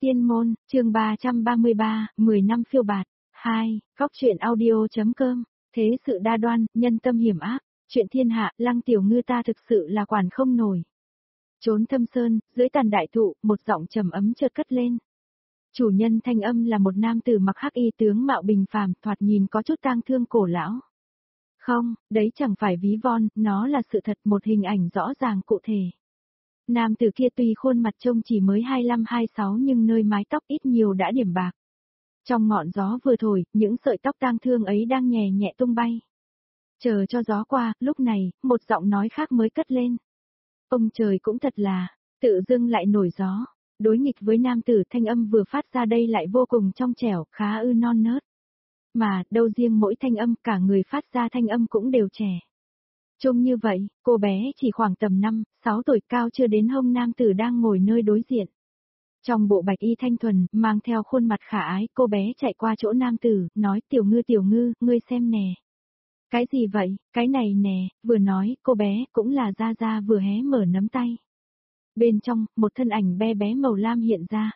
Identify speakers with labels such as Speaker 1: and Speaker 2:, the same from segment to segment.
Speaker 1: Tiên môn, chương 333, 10 năm phiêu bạt. 2. Góc truyện audio.com. Thế sự đa đoan, nhân tâm hiểm ác. Chuyện thiên hạ, Lăng Tiểu Ngư ta thực sự là quản không nổi. Trốn thâm sơn, dưới tàn đại thụ, một giọng trầm ấm chợt cất lên. Chủ nhân thanh âm là một nam tử mặc hắc y tướng mạo bình phàm, thoạt nhìn có chút tang thương cổ lão. Không, đấy chẳng phải ví von, nó là sự thật, một hình ảnh rõ ràng cụ thể. Nam tử kia tuy khuôn mặt trông chỉ mới 25-26 nhưng nơi mái tóc ít nhiều đã điểm bạc. Trong ngọn gió vừa thổi, những sợi tóc tang thương ấy đang nhẹ nhẹ tung bay. Chờ cho gió qua, lúc này, một giọng nói khác mới cất lên. Ông trời cũng thật là, tự dưng lại nổi gió. Đối nghịch với nam tử, thanh âm vừa phát ra đây lại vô cùng trong trẻo, khá ư non nớt. Mà, đâu riêng mỗi thanh âm, cả người phát ra thanh âm cũng đều trẻ. Trông như vậy, cô bé chỉ khoảng tầm 5-6 tuổi, cao chưa đến hông nam tử đang ngồi nơi đối diện. Trong bộ bạch y thanh thuần, mang theo khuôn mặt khả ái, cô bé chạy qua chỗ nam tử, nói Tiểu Ngư, ngươi xem nè. Cái gì vậy, cái này nè, vừa nói, cô bé cũng là Gia Gia vừa hé mở nắm tay. Bên trong, một thân ảnh bé bé màu lam hiện ra.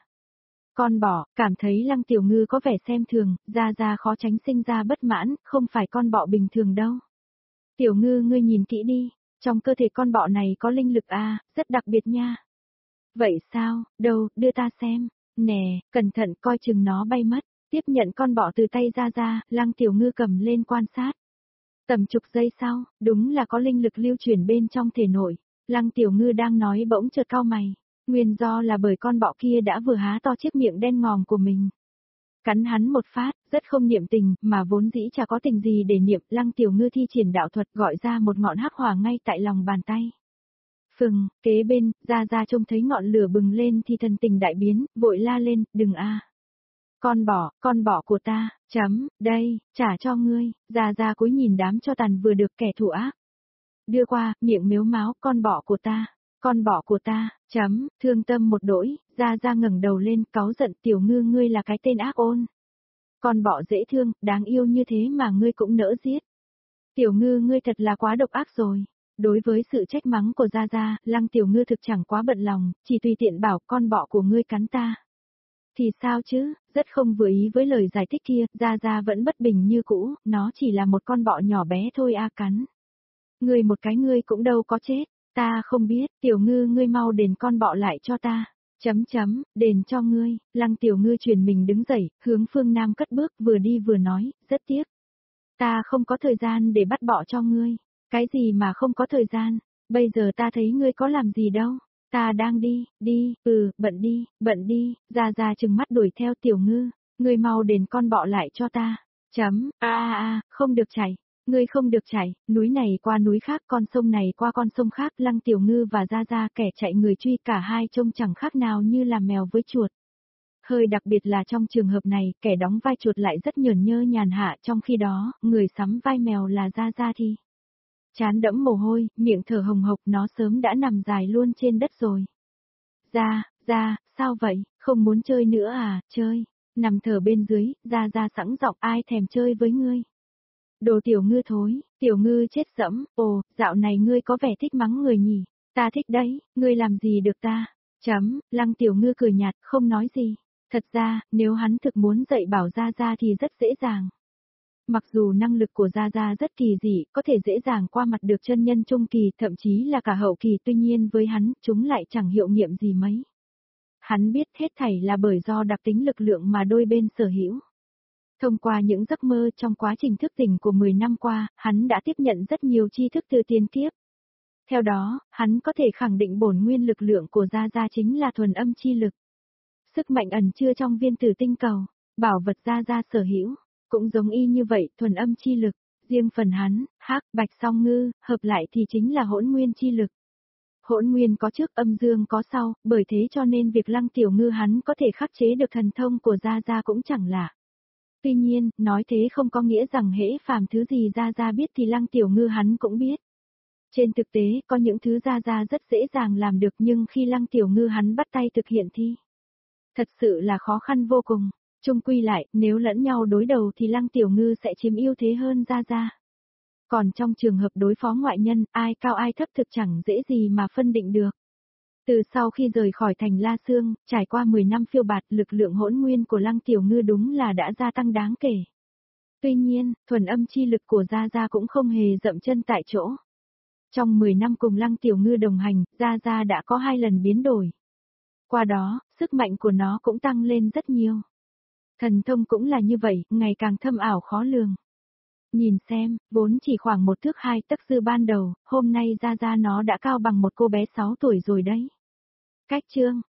Speaker 1: Con bọ, cảm thấy Lăng Tiểu Ngư có vẻ xem thường, Gia Gia khó tránh sinh ra bất mãn, không phải con bọ bình thường đâu. Tiểu Ngư ngươi nhìn kỹ đi, trong cơ thể con bọ này có linh lực rất đặc biệt nha. Vậy sao, đâu, đưa ta xem, nè, cẩn thận coi chừng nó bay mất, tiếp nhận con bọ từ tay Gia, Lăng Tiểu Ngư cầm lên quan sát. Tầm chục giây sau, đúng là có linh lực lưu chuyển bên trong thể nội, Lăng Tiểu Ngư đang nói bỗng chợt cau mày, nguyên do là bởi con bọ kia đã vừa há to chiếc miệng đen ngòm của mình. Cắn hắn một phát, rất không niệm tình, mà vốn dĩ chả có tình gì để niệm, Lăng Tiểu Ngư thi triển đạo thuật gọi ra một ngọn hắc hỏa ngay tại lòng bàn tay. Phừng, kế bên, Gia trông thấy ngọn lửa bừng lên thì thần tình đại biến, vội la lên, đừng Con bọ của ta, đây, trả cho ngươi, Gia cúi nhìn đám cho tàn vừa được kẻ thù ác. Đưa qua, miệng mếu máo, con bọ của ta, thương tâm một đỗi, Gia ngẩng đầu lên, cáu giận Tiểu Ngư ngươi là cái tên ác ôn. Con bọ dễ thương, đáng yêu như thế mà ngươi cũng nỡ giết. Tiểu Ngư ngươi thật là quá độc ác rồi. Đối với sự trách mắng của Gia, Lăng Tiểu Ngư thực chẳng quá bận lòng, chỉ tùy tiện bảo con bọ của ngươi cắn ta. Thì sao chứ, rất không vừa ý với lời giải thích kia, Gia vẫn bất bình như cũ, nó chỉ là một con bọ nhỏ bé thôi cắn. Ngươi một cái ngươi cũng đâu có chết, ta không biết, Tiểu Ngư ngươi mau đền con bọ lại cho ta. Đền cho ngươi, Lăng Tiểu Ngư chuyển mình đứng dậy, hướng phương Nam cất bước vừa đi vừa nói, rất tiếc. Ta không có thời gian để bắt bọ cho ngươi. Cái gì mà không có thời gian, bây giờ ta thấy ngươi có làm gì đâu. Ta đang đi, bận đi, Gia trừng mắt đuổi theo Tiểu Ngư, ngươi mau đền con bọ lại cho ta. Không được chạy, ngươi không được chạy, núi này qua núi khác, con sông này qua con sông khác, Lăng Tiểu Ngư và Gia kẻ chạy người truy cả hai trông chẳng khác nào như là mèo với chuột. Hơi đặc biệt là trong trường hợp này, kẻ đóng vai chuột lại rất nhởn nhơ nhàn hạ, trong khi đó, người sắm vai mèo là Gia thì trán đẫm mồ hôi, miệng thở hồng hộc, nó sớm đã nằm dài luôn trên đất rồi. Gia, sao vậy, không muốn chơi nữa chơi, nằm thở bên dưới, Gia sẵn giọng ai thèm chơi với ngươi. Đồ Tiểu Ngư thối, Tiểu Ngư chết dẫm, dạo này ngươi có vẻ thích mắng người nhỉ, ta thích đấy, ngươi làm gì được ta, Lăng Tiểu Ngư cười nhạt, không nói gì, thật ra, nếu hắn thực muốn dạy bảo Gia thì rất dễ dàng. Mặc dù năng lực của Gia rất kỳ dị, có thể dễ dàng qua mặt được chân nhân trung kỳ, thậm chí là cả hậu kỳ, tuy nhiên với hắn, chúng lại chẳng hiệu nghiệm gì mấy. Hắn biết hết thảy là bởi do đặc tính lực lượng mà đôi bên sở hữu. Thông qua những giấc mơ trong quá trình thức tỉnh của 10 năm qua, hắn đã tiếp nhận rất nhiều tri thức từ tiền kiếp. Theo đó, hắn có thể khẳng định bổn nguyên lực lượng của Gia chính là thuần âm chi lực. Sức mạnh ẩn chứa trong viên tử tinh cầu, bảo vật Gia sở hữu. Cũng giống y như vậy, thuần âm chi lực, riêng phần hắn, hắc, bạch song ngư, hợp lại thì chính là hỗn nguyên chi lực. Hỗn nguyên có trước, âm dương có sau, bởi thế cho nên việc Lăng Tiểu Ngư hắn có thể khắc chế được thần thông của Gia cũng chẳng lạ. Tuy nhiên, nói thế không có nghĩa rằng hễ phàm thứ gì Gia biết thì Lăng Tiểu Ngư hắn cũng biết. Trên thực tế, có những thứ Gia rất dễ dàng làm được nhưng khi Lăng Tiểu Ngư hắn bắt tay thực hiện thì thật sự là khó khăn vô cùng. Chung quy lại, nếu lẫn nhau đối đầu thì Lăng Tiểu Ngư sẽ chiếm ưu thế hơn Gia. Còn trong trường hợp đối phó ngoại nhân, ai cao ai thấp thực chẳng dễ gì mà phân định được. Từ sau khi rời khỏi thành La Sương, trải qua 10 năm phiêu bạt, lực lượng hỗn nguyên của Lăng Tiểu Ngư đúng là đã gia tăng đáng kể. Tuy nhiên, thuần âm chi lực của Gia Gia cũng không hề dậm chân tại chỗ. Trong 10 năm cùng Lăng Tiểu Ngư đồng hành, Gia Gia đã có 2 lần biến đổi. Qua đó, sức mạnh của nó cũng tăng lên rất nhiều. Thần thông cũng là như vậy, ngày càng thâm ảo khó lường. Nhìn xem, vốn chỉ khoảng 1 thước 2 tấc dư ban đầu, hôm nay Gia Gia nó đã cao bằng một cô bé 6 tuổi rồi đấy. Cách chương